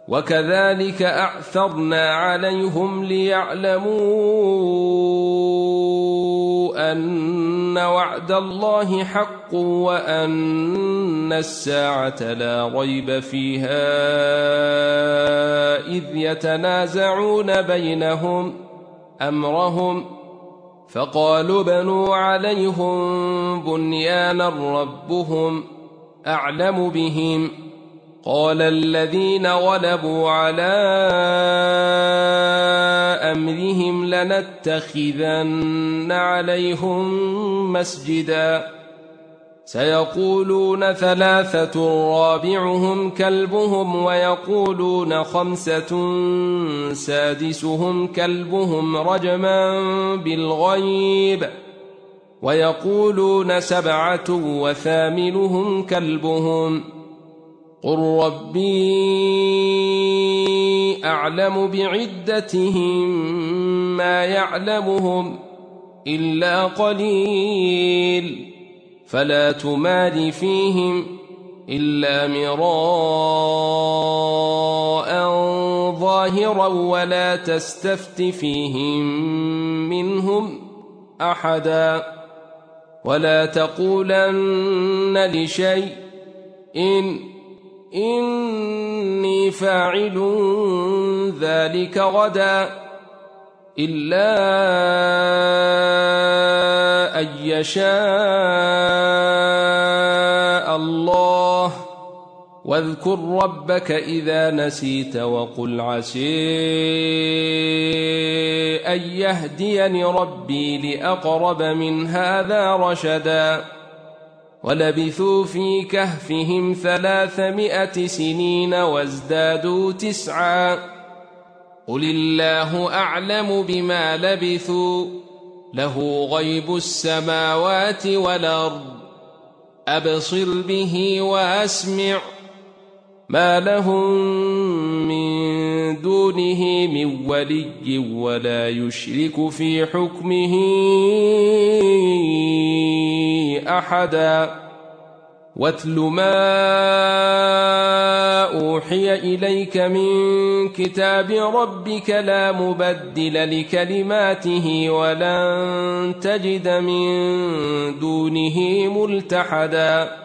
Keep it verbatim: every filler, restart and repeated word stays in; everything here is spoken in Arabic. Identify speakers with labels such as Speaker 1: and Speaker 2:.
Speaker 1: وكذلك أعثرنا عليهم ليعلموا أن وعد الله حق وأن الساعة لا ريب فيها إذ يتنازعون بينهم أمرهم فقالوا بنوا عليهم بنيانا ربهم أعلم بهم قال الذين غلبوا على أمرهم لنتخذن عليهم مسجدا سيقولون ثلاثة رابعهم كلبهم ويقولون خمسة سادسهم كلبهم رجما بالغيب ويقولون سبعة وثامنهم كلبهم قل ربي أعلم بعدتهم ما يعلمهم إلا قليل فلا تمار فيهم إلا مراء ظاهرا ولا تستفت فيهم منهم أحدا ولا تقولن لشيء إن إني فاعل ذلك غدا إلا أن يشاء الله واذكر ربك إذا نسيت وقل عسى أن يهديني ربي لأقرب من هذا رشدا ولبثوا في كهفهم ثلاثمائة سنين وازدادوا تسعا قل الله أعلم بما لبثوا له غيب السماوات والأرض أبصر به وأسمع ما لهم من دونه من ولي ولا يشرك في حكمه أحدا واتل ما أوحي إليك من كتاب ربك لا مبدل لكلماته ولن تجد من دونه ملتحدا